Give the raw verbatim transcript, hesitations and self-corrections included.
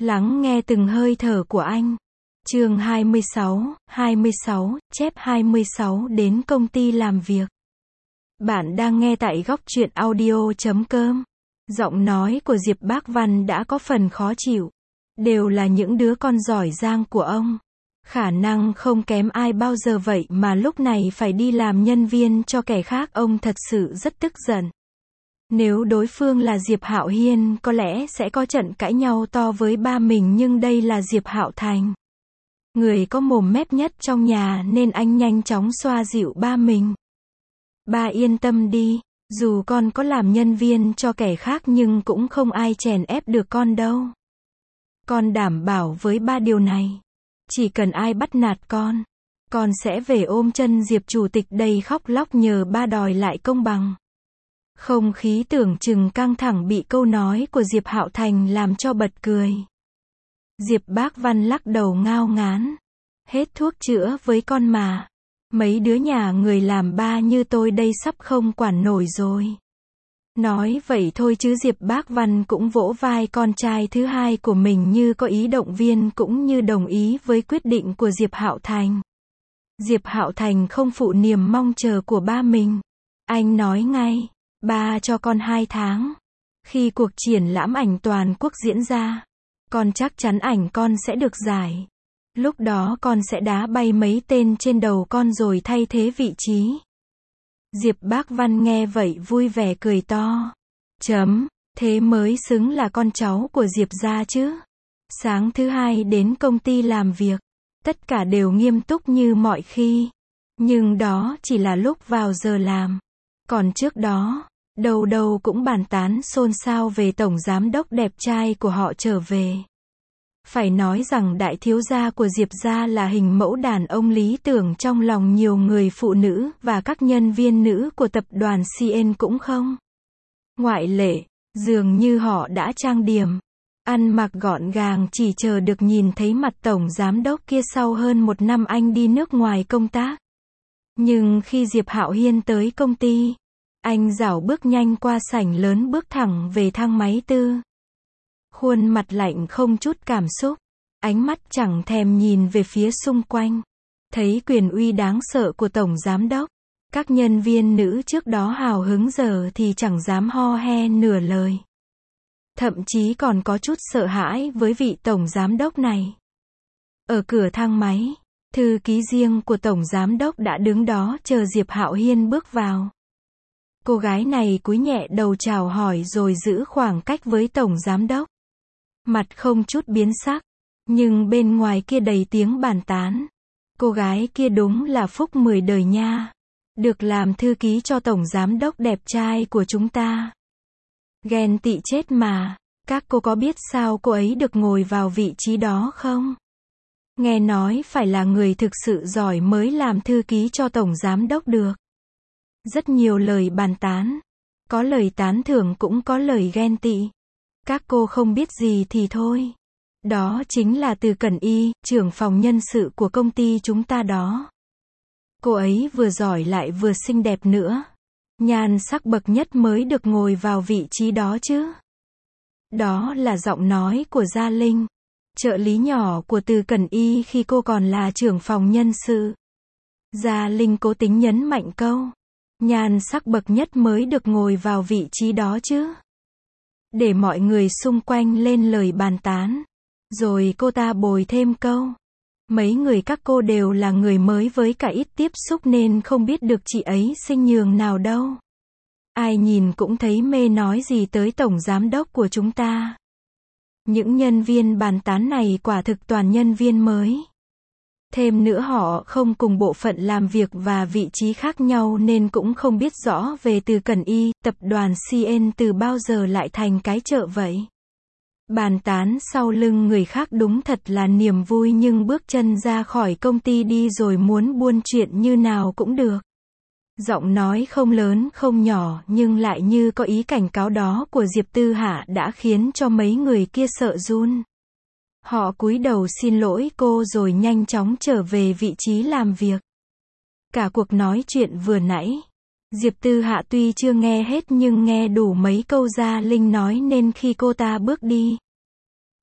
Lắng nghe từng hơi thở của anh. Chương hai mươi sáu, hai mươi sáu, chép hai mươi sáu đến công ty làm việc. Bạn đang nghe tại góc truyện audio chấm com. Giọng nói của Diệp Bác Văn đã có phần khó chịu. Đều là những đứa con giỏi giang của ông. Khả năng không kém ai bao giờ vậy mà lúc này phải đi làm nhân viên cho kẻ khác, ông thật sự rất tức giận. Nếu đối phương là Diệp Hạo Hiên có lẽ sẽ có trận cãi nhau to với ba mình, nhưng đây là Diệp Hạo Thành. Người có mồm mép nhất trong nhà nên anh nhanh chóng xoa dịu ba mình. Ba yên tâm đi, dù con có làm nhân viên cho kẻ khác nhưng cũng không ai chèn ép được con đâu. Con đảm bảo với ba điều này. Chỉ cần ai bắt nạt con, con sẽ về ôm chân Diệp chủ tịch đầy khóc lóc nhờ ba đòi lại công bằng. Không khí tưởng chừng căng thẳng bị câu nói của Diệp Hạo Thành làm cho bật cười. Diệp Bác Văn lắc đầu ngao ngán. Hết thuốc chữa với con mà. Mấy đứa nhà người làm ba như tôi đây sắp không quản nổi rồi. Nói vậy thôi chứ Diệp Bác Văn cũng vỗ vai con trai thứ hai của mình như có ý động viên cũng như đồng ý với quyết định của Diệp Hạo Thành. Diệp Hạo Thành không phụ niềm mong chờ của ba mình. Anh nói ngay, ba cho con hai tháng. Khi cuộc triển lãm ảnh toàn quốc diễn ra, con chắc chắn ảnh con sẽ được giải. Lúc đó con sẽ đá bay mấy tên trên đầu con rồi thay thế vị trí. Diệp Bác Văn nghe vậy vui vẻ cười to. Chấm, thế mới xứng là con cháu của Diệp gia chứ. Sáng thứ hai đến công ty làm việc, tất cả đều nghiêm túc như mọi khi. Nhưng đó chỉ là lúc vào giờ làm. Còn trước đó, đầu đầu cũng bàn tán xôn xao về tổng giám đốc đẹp trai của họ trở về. Phải nói rằng đại thiếu gia của Diệp gia là hình mẫu đàn ông lý tưởng trong lòng nhiều người phụ nữ và các nhân viên nữ của tập đoàn xê en cũng không ngoại lệ. Dường như họ đã trang điểm, ăn mặc gọn gàng chỉ chờ được nhìn thấy mặt tổng giám đốc kia sau hơn một năm anh đi nước ngoài công tác. Nhưng khi Diệp Hạo Hiên tới công ty, anh rảo bước nhanh qua sảnh lớn bước thẳng về thang máy tư. Khuôn mặt lạnh không chút cảm xúc, ánh mắt chẳng thèm nhìn về phía xung quanh. Thấy quyền uy đáng sợ của tổng giám đốc, các nhân viên nữ trước đó hào hứng giờ thì chẳng dám ho he nửa lời. Thậm chí còn có chút sợ hãi với vị tổng giám đốc này. Ở cửa thang máy, thư ký riêng của tổng giám đốc đã đứng đó chờ Diệp Hạo Hiên bước vào. Cô gái này cúi nhẹ đầu chào hỏi rồi giữ khoảng cách với tổng giám đốc. Mặt không chút biến sắc, nhưng bên ngoài kia đầy tiếng bàn tán. Cô gái kia đúng là phúc mười đời nha. Được làm thư ký cho tổng giám đốc đẹp trai của chúng ta. Ghen tị chết mà. Các cô có biết sao cô ấy được ngồi vào vị trí đó không? Nghe nói phải là người thực sự giỏi mới làm thư ký cho tổng giám đốc được. Rất nhiều lời bàn tán. Có lời tán thưởng cũng có lời ghen tị. Các cô không biết gì thì thôi. Đó chính là Từ Cẩn Y, trưởng phòng nhân sự của công ty chúng ta đó. Cô ấy vừa giỏi lại vừa xinh đẹp nữa. Nhan sắc bậc nhất mới được ngồi vào vị trí đó chứ. Đó là giọng nói của Gia Linh, trợ lý nhỏ của Từ Cẩn Y khi cô còn là trưởng phòng nhân sự. Gia Linh cố tính nhấn mạnh câu, nhan sắc bậc nhất mới được ngồi vào vị trí đó chứ. Để mọi người xung quanh lên lời bàn tán. Rồi cô ta bồi thêm câu, mấy người các cô đều là người mới với cả ít tiếp xúc nên không biết được chị ấy xinh nhường nào đâu. Ai nhìn cũng thấy mê nói gì tới tổng giám đốc của chúng ta. Những nhân viên bàn tán này quả thực toàn nhân viên mới. Thêm nữa họ không cùng bộ phận làm việc và vị trí khác nhau nên cũng không biết rõ về Từ Cẩn Y, tập đoàn xê en từ bao giờ lại thành cái chợ vậy. Bàn tán sau lưng người khác đúng thật là niềm vui, nhưng bước chân ra khỏi công ty đi rồi muốn buôn chuyện như nào cũng được. Giọng nói không lớn không nhỏ nhưng lại như có ý cảnh cáo đó của Diệp Tư Hạ đã khiến cho mấy người kia sợ run. Họ cúi đầu xin lỗi cô rồi nhanh chóng trở về vị trí làm việc. Cả cuộc nói chuyện vừa nãy, Diệp Tư Hạ tuy chưa nghe hết nhưng nghe đủ mấy câu Gia Linh nói nên khi cô ta bước đi,